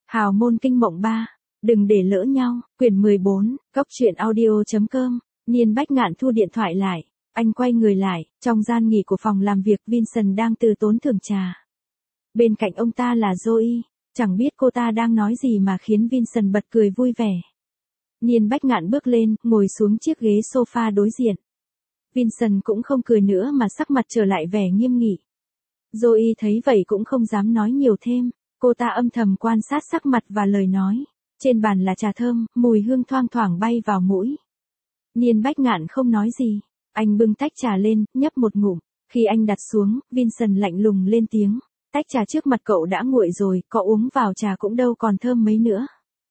Hào môn kinh mộng 3. Đừng để lỡ nhau. Quyển 14. Cốc truyện audio.com. Niên Bách Ngạn thu điện thoại lại. Anh quay người lại. Trong gian nghỉ của phòng làm việc, Vincent đang từ tốn thưởng trà. Bên cạnh ông ta là Zoe. Chẳng biết cô ta đang nói gì mà khiến Vincent bật cười vui vẻ. Niên Bách Ngạn bước lên, ngồi xuống chiếc ghế sofa đối diện. Vincent cũng không cười nữa mà sắc mặt trở lại vẻ nghiêm nghị. Zoe thấy vậy cũng không dám nói nhiều thêm. Cô ta âm thầm quan sát sắc mặt và lời nói. Trên bàn là trà thơm, mùi hương thoang thoảng bay vào mũi. Niên Bách Ngạn không nói gì. Anh bưng tách trà lên, nhấp một ngụm. Khi anh đặt xuống, Vincent lạnh lùng lên tiếng. Tách trà trước mặt cậu đã nguội rồi, có uống vào trà cũng đâu còn thơm mấy nữa.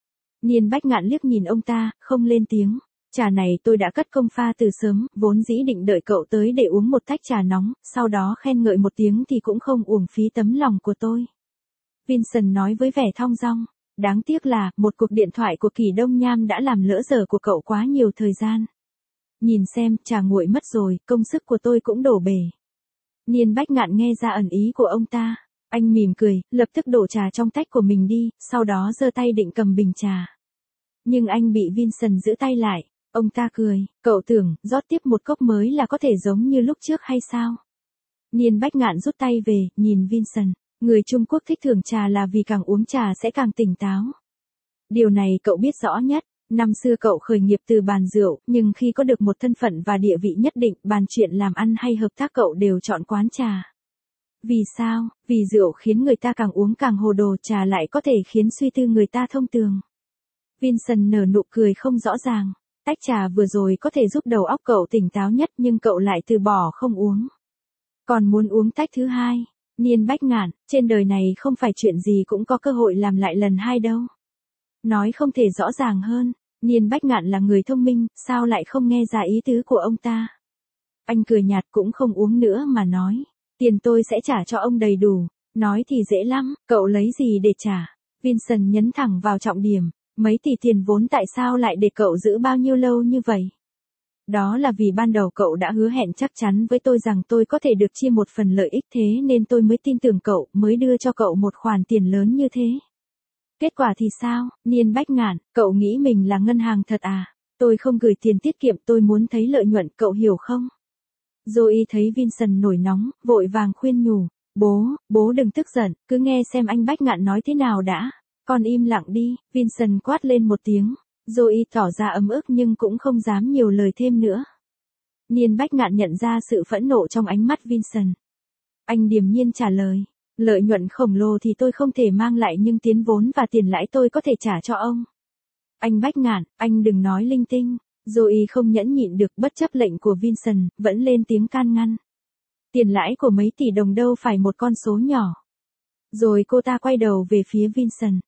Niên Bách Ngạn liếc nhìn ông ta, không lên tiếng. Trà này tôi đã cất công pha từ sớm, vốn dĩ định đợi cậu tới để uống một tách trà nóng, sau đó khen ngợi một tiếng thì cũng không uổng phí tấm lòng của tôi. Vincent nói với vẻ thong dong. Đáng tiếc là, một cuộc điện thoại của Kỳ Đông Nham đã làm lỡ giờ của cậu quá nhiều thời gian. Nhìn xem, trà nguội mất rồi, công sức của tôi cũng đổ bể. Niên Bách Ngạn nghe ra ẩn ý của ông ta. Anh mỉm cười, lập tức đổ trà trong tách của mình đi, sau đó giơ tay định cầm bình trà. Nhưng anh bị Vincent giữ tay lại. Ông ta cười, cậu tưởng, rót tiếp một cốc mới là có thể giống như lúc trước hay sao? Niên Bách Ngạn rút tay về, nhìn Vincent. Người Trung Quốc thích thưởng trà là vì càng uống trà sẽ càng tỉnh táo. Điều này cậu biết rõ nhất. Năm xưa cậu khởi nghiệp từ bàn rượu, nhưng khi có được một thân phận và địa vị nhất định, bàn chuyện làm ăn hay hợp tác cậu đều chọn quán trà. Vì sao? Vì rượu khiến người ta càng uống càng hồ đồ, trà lại có thể khiến suy tư người ta thông tường. Vincent nở nụ cười không rõ ràng. Tách trà vừa rồi có thể giúp đầu óc cậu tỉnh táo nhất nhưng cậu lại từ bỏ không uống. Còn muốn uống tách thứ hai. Niên Bách Ngạn, trên đời này không phải chuyện gì cũng có cơ hội làm lại lần hai đâu. Nói không thể rõ ràng hơn. Niên Bách Ngạn là người thông minh, sao lại không nghe ra ý tứ của ông ta. Anh cười nhạt cũng không uống nữa mà nói. Tiền tôi sẽ trả cho ông đầy đủ. Nói thì dễ lắm, cậu lấy gì để trả? Vincent nhấn thẳng vào trọng điểm. Mấy tỷ tiền vốn tại sao lại để cậu giữ bao nhiêu lâu như vậy? Đó là vì ban đầu cậu đã hứa hẹn chắc chắn với tôi rằng tôi có thể được chia một phần lợi ích, thế nên tôi mới tin tưởng cậu, mới đưa cho cậu một khoản tiền lớn như thế. Kết quả thì sao? Niên Bách Ngạn, cậu nghĩ mình là ngân hàng thật à? Tôi không gửi tiền tiết kiệm, tôi muốn thấy lợi nhuận, cậu hiểu không? Zoe thấy Vincent nổi nóng, vội vàng khuyên nhủ. Bố đừng tức giận, cứ nghe xem anh Bách Ngạn nói thế nào đã. Con im lặng đi, Vincent quát lên một tiếng. Zoe tỏ ra ấm ức nhưng cũng không dám nhiều lời thêm nữa. Niên Bách Ngạn nhận ra sự phẫn nộ trong ánh mắt Vincent. Anh điềm nhiên trả lời. Lợi nhuận khổng lồ thì tôi không thể mang lại nhưng tiền vốn và tiền lãi tôi có thể trả cho ông. Anh Bách Ngạn, anh đừng nói linh tinh. Zoe không nhẫn nhịn được bất chấp lệnh của Vincent, vẫn lên tiếng can ngăn. Tiền lãi của mấy tỷ đồng đâu phải một con số nhỏ. Rồi cô ta quay đầu về phía Vincent.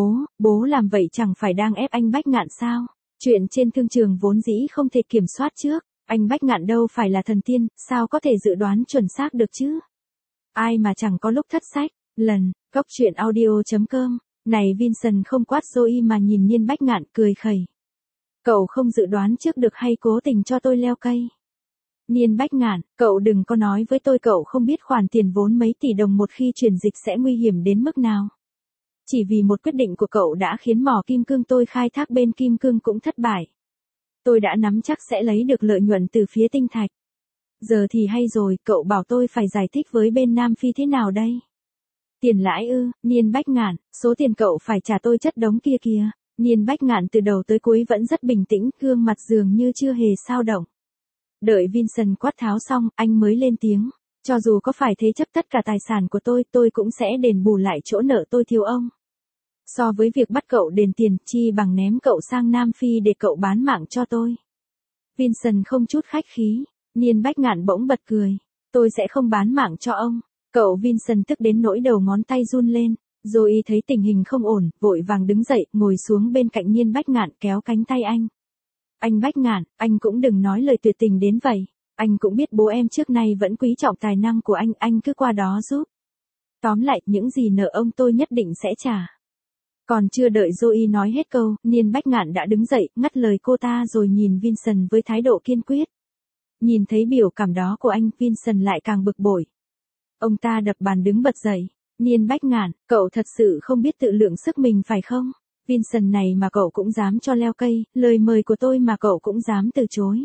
Bố làm vậy chẳng phải đang ép anh Bách Ngạn sao? Chuyện trên thương trường vốn dĩ không thể kiểm soát trước. Anh Bách Ngạn đâu phải là thần tiên, sao có thể dự đoán chuẩn xác được chứ? Ai mà chẳng có lúc thất sách. Cốc truyện audio.com. Này Vincent không quát Zoe mà nhìn Niên Bách Ngạn cười khẩy. Cậu không dự đoán trước được hay cố tình cho tôi leo cây? Niên Bách Ngạn, cậu đừng có nói với tôi cậu không biết khoản tiền vốn mấy tỷ đồng một khi chuyển dịch sẽ nguy hiểm đến mức nào. Chỉ vì một quyết định của cậu đã khiến mỏ kim cương tôi khai thác bên kim cương cũng thất bại. Tôi đã nắm chắc sẽ lấy được lợi nhuận từ phía tinh thạch. Giờ thì hay rồi, cậu bảo tôi phải giải thích với bên Nam Phi thế nào đây? Tiền lãi ư? Niên Bách Ngạn, số tiền cậu phải trả tôi chất đống kia kìa. Niên Bách Ngạn từ đầu tới cuối vẫn rất bình tĩnh, gương mặt dường như chưa hề xao động. Đợi Vincent quát tháo xong, anh mới lên tiếng. Cho dù có phải thế chấp tất cả tài sản của tôi cũng sẽ đền bù lại chỗ nợ tôi thiếu ông. So với việc bắt cậu đền tiền, chi bằng ném cậu sang Nam Phi để cậu bán mạng cho tôi. Vincent không chút khách khí. Niên Bách Ngạn bỗng bật cười. Tôi sẽ không bán mạng cho ông. Cậu Vincent tức đến nỗi đầu ngón tay run lên. Rồi thấy tình hình không ổn, vội vàng đứng dậy, ngồi xuống bên cạnh Niên Bách Ngạn kéo cánh tay anh. Anh Bách Ngạn, anh cũng đừng nói lời tuyệt tình đến vậy. Anh cũng biết bố em trước nay vẫn quý trọng tài năng của anh cứ qua đó giúp. Tóm lại, những gì nợ ông tôi nhất định sẽ trả. Còn chưa đợi Zoe nói hết câu, Niên Bách Ngạn đã đứng dậy, ngắt lời cô ta rồi nhìn Vincent với thái độ kiên quyết. Nhìn thấy biểu cảm đó của anh, Vincent lại càng bực bội. Ông ta đập bàn đứng bật dậy. Niên Bách Ngạn, cậu thật sự không biết tự lượng sức mình phải không? Vincent này mà cậu cũng dám cho leo cây, lời mời của tôi mà cậu cũng dám từ chối.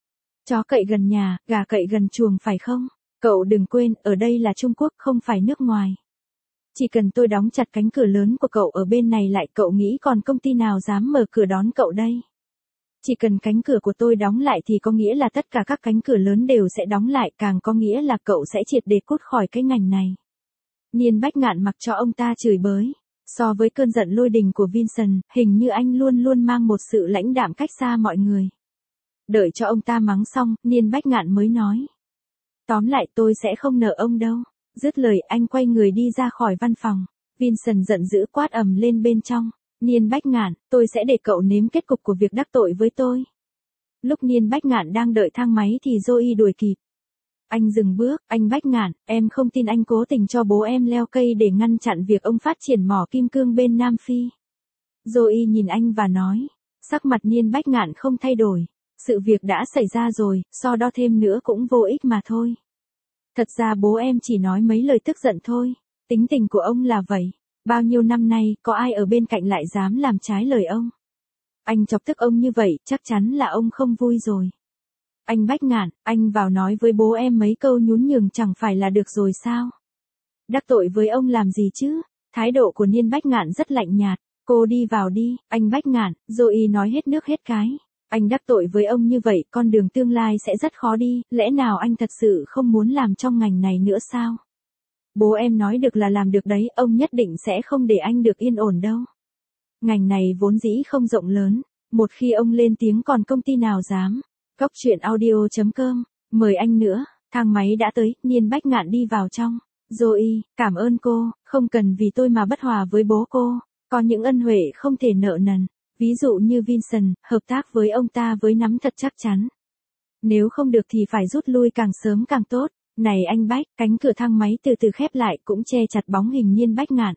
Chó cậy gần nhà, gà cậy gần chuồng phải không? Cậu đừng quên, ở đây là Trung Quốc không phải nước ngoài. Chỉ cần tôi đóng chặt cánh cửa lớn của cậu ở bên này lại, cậu nghĩ còn công ty nào dám mở cửa đón cậu đây? Chỉ cần cánh cửa của tôi đóng lại thì có nghĩa là tất cả các cánh cửa lớn đều sẽ đóng lại, càng có nghĩa là cậu sẽ triệt để cút khỏi cái ngành này. Niên Bách Ngạn mặc cho ông ta chửi bới. So với cơn giận lôi đình của Vincent, hình như anh luôn luôn mang một sự lãnh đạm cách xa mọi người. Đợi cho ông ta mắng xong, Niên Bách Ngạn mới nói. Tóm lại tôi sẽ không nợ ông đâu. Dứt lời anh quay người đi ra khỏi văn phòng. Vincent giận dữ quát ầm lên bên trong. Niên Bách Ngạn, tôi sẽ để cậu nếm kết cục của việc đắc tội với tôi. Lúc Niên Bách Ngạn đang đợi thang máy thì Zoe đuổi kịp. Anh dừng bước, anh Bách Ngạn, em không tin anh cố tình cho bố em leo cây để ngăn chặn việc ông phát triển mỏ kim cương bên Nam Phi. Zoe nhìn anh và nói, sắc mặt Niên Bách Ngạn không thay đổi. Sự việc đã xảy ra rồi, so đo thêm nữa cũng vô ích mà thôi. Thật ra bố em chỉ nói mấy lời tức giận thôi. Tính tình của ông là vậy. Bao nhiêu năm nay, có ai ở bên cạnh lại dám làm trái lời ông? Anh chọc tức ông như vậy, chắc chắn là ông không vui rồi. Anh Bách Ngạn, anh vào nói với bố em mấy câu nhún nhường chẳng phải là được rồi sao? Đắc tội với ông làm gì chứ? Thái độ của Niên Bách Ngạn rất lạnh nhạt. Cô đi vào đi, anh Bách Ngạn, Zoe nói hết nước hết cái. Anh đắc tội với ông như vậy, con đường tương lai sẽ rất khó đi, lẽ nào anh thật sự không muốn làm trong ngành này nữa sao? Bố em nói được là làm được đấy, ông nhất định sẽ không để anh được yên ổn đâu. Ngành này vốn dĩ không rộng lớn, một khi ông lên tiếng còn công ty nào dám. Cóc truyện audio.com, mời anh nữa, thang máy đã tới, Niên Bách Ngạn đi vào trong. Zoe, cảm ơn cô, không cần vì tôi mà bất hòa với bố cô, có những ân huệ không thể nợ nần. Ví dụ như Vincent, hợp tác với ông ta với nắm thật chắc chắn. Nếu không được thì phải rút lui càng sớm càng tốt. Này anh Bách, cánh cửa thang máy từ từ khép lại cũng che chặt bóng hình Niên Bách Ngạn.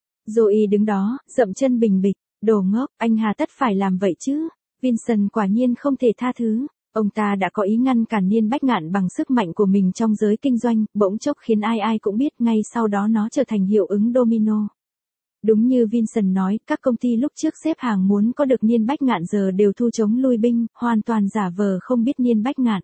Zoe đứng đó, dậm chân bình bịch, đồ ngốc, anh hà tất phải làm vậy chứ. Vincent quả nhiên không thể tha thứ. Ông ta đã có ý ngăn cản Niên Bách Ngạn bằng sức mạnh của mình trong giới kinh doanh, bỗng chốc khiến ai ai cũng biết, ngay sau đó nó trở thành hiệu ứng domino. Đúng như Vincent nói, các công ty lúc trước xếp hàng muốn có được Niên Bách Ngạn giờ đều thu chống lui binh, hoàn toàn giả vờ không biết Niên Bách Ngạn.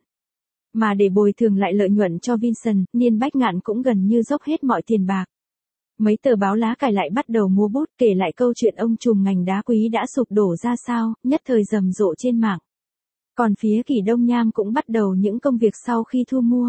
Mà để bồi thường lại lợi nhuận cho Vincent, Niên Bách Ngạn cũng gần như dốc hết mọi tiền bạc. Mấy tờ báo lá cải lại bắt đầu mua bút kể lại câu chuyện ông trùm ngành đá quý đã sụp đổ ra sao, nhất thời rầm rộ trên mạng. Còn phía Kỷ Đông Nham cũng bắt đầu những công việc sau khi thu mua.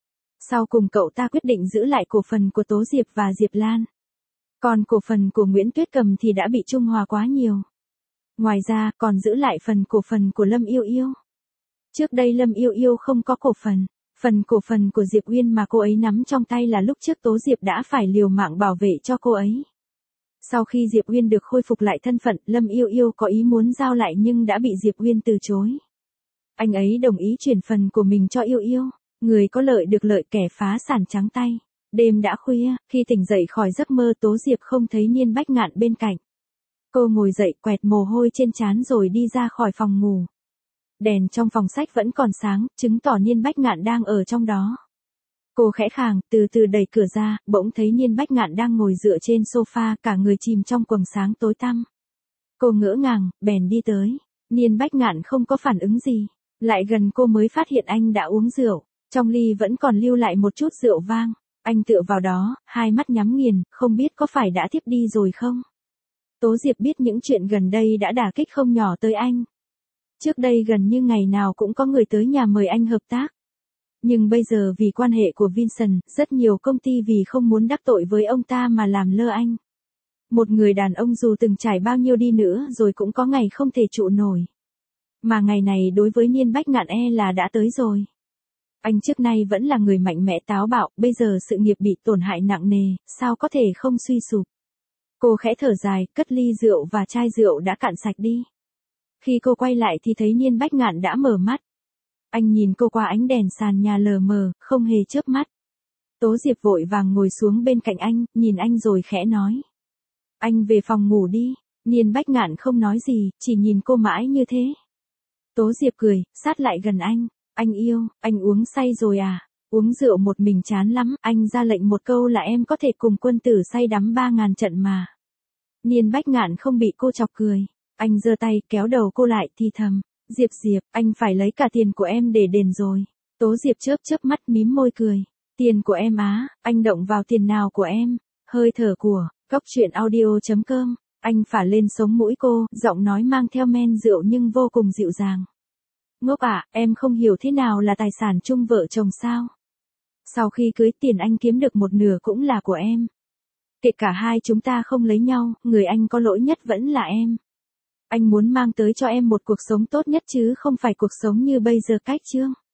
Sau cùng cậu ta quyết định giữ lại cổ phần của Tố Diệp và Diệp Lan. Còn cổ phần của Nguyễn Tuyết Cầm thì đã bị trung hòa quá nhiều. Ngoài ra, còn giữ lại phần cổ phần của Lâm Yêu Yêu. Trước đây Lâm Yêu Yêu không có cổ phần. Phần cổ phần của Diệp Uyên mà cô ấy nắm trong tay là lúc trước Tố Diệp đã phải liều mạng bảo vệ cho cô ấy. Sau khi Diệp Uyên được khôi phục lại thân phận, Lâm Yêu Yêu có ý muốn giao lại nhưng đã bị Diệp Uyên từ chối. Anh ấy đồng ý chuyển phần của mình cho Yêu Yêu. Người có lợi được lợi, kẻ phá sản trắng tay. Đêm đã khuya, khi tỉnh dậy khỏi giấc mơ Tố Diệp không thấy Niên Bách Ngạn bên cạnh. Cô ngồi dậy quẹt mồ hôi trên trán rồi đi ra khỏi phòng ngủ. Đèn trong phòng sách vẫn còn sáng, chứng tỏ Niên Bách Ngạn đang ở trong đó. Cô khẽ khàng, từ từ đẩy cửa ra, bỗng thấy Niên Bách Ngạn đang ngồi dựa trên sofa, cả người chìm trong quầng sáng tối tăm. Cô ngỡ ngàng, bèn đi tới. Niên Bách Ngạn không có phản ứng gì. Lại gần cô mới phát hiện anh đã uống rượu. Trong ly vẫn còn lưu lại một chút rượu vang. Anh tựa vào đó, hai mắt nhắm nghiền, không biết có phải đã thiếp đi rồi không? Tố Diệp biết những chuyện gần đây đã đả kích không nhỏ tới anh. Trước đây gần như ngày nào cũng có người tới nhà mời anh hợp tác. Nhưng bây giờ vì quan hệ của Vincent, rất nhiều công ty vì không muốn đắc tội với ông ta mà làm lơ anh. Một người đàn ông dù từng trải bao nhiêu đi nữa rồi cũng có ngày không thể trụ nổi. Mà ngày này đối với Niên Bách Ngạn là đã tới rồi. Anh trước nay vẫn là người mạnh mẽ táo bạo, bây giờ sự nghiệp bị tổn hại nặng nề, sao có thể không suy sụp. Cô khẽ thở dài, cất ly rượu và chai rượu đã cạn sạch đi. Khi cô quay lại thì thấy Niên Bách Ngạn đã mở mắt. Anh nhìn cô qua ánh đèn sàn nhà lờ mờ, không hề chớp mắt. Tố Diệp vội vàng ngồi xuống bên cạnh anh, nhìn anh rồi khẽ nói. Anh về phòng ngủ đi. Niên Bách Ngạn không nói gì, chỉ nhìn cô mãi như thế. Tố Diệp cười, sát lại gần anh. Anh yêu, anh uống say rồi à? Uống rượu một mình chán lắm, anh ra lệnh một câu là em có thể cùng quân tử say đắm 3.000 trận mà. Niên Bách Ngạn không bị cô chọc cười. Anh giơ tay kéo đầu cô lại thì thầm. Diệp Diệp, anh phải lấy cả tiền của em để đền rồi. Tố Diệp chớp chớp mắt mím môi cười. Tiền của em á, anh động vào tiền nào của em? Hơi thở của, Cốc Truyện Audio.com. Anh phả lên sống mũi cô, giọng nói mang theo men rượu nhưng vô cùng dịu dàng. Ngốc ạ, em không hiểu thế nào là tài sản chung vợ chồng sao? Sau khi cưới tiền anh kiếm được một nửa cũng là của em. Kể cả hai chúng ta không lấy nhau, người anh có lỗi nhất vẫn là em. Anh muốn mang tới cho em một cuộc sống tốt nhất chứ không phải cuộc sống như bây giờ cách chương.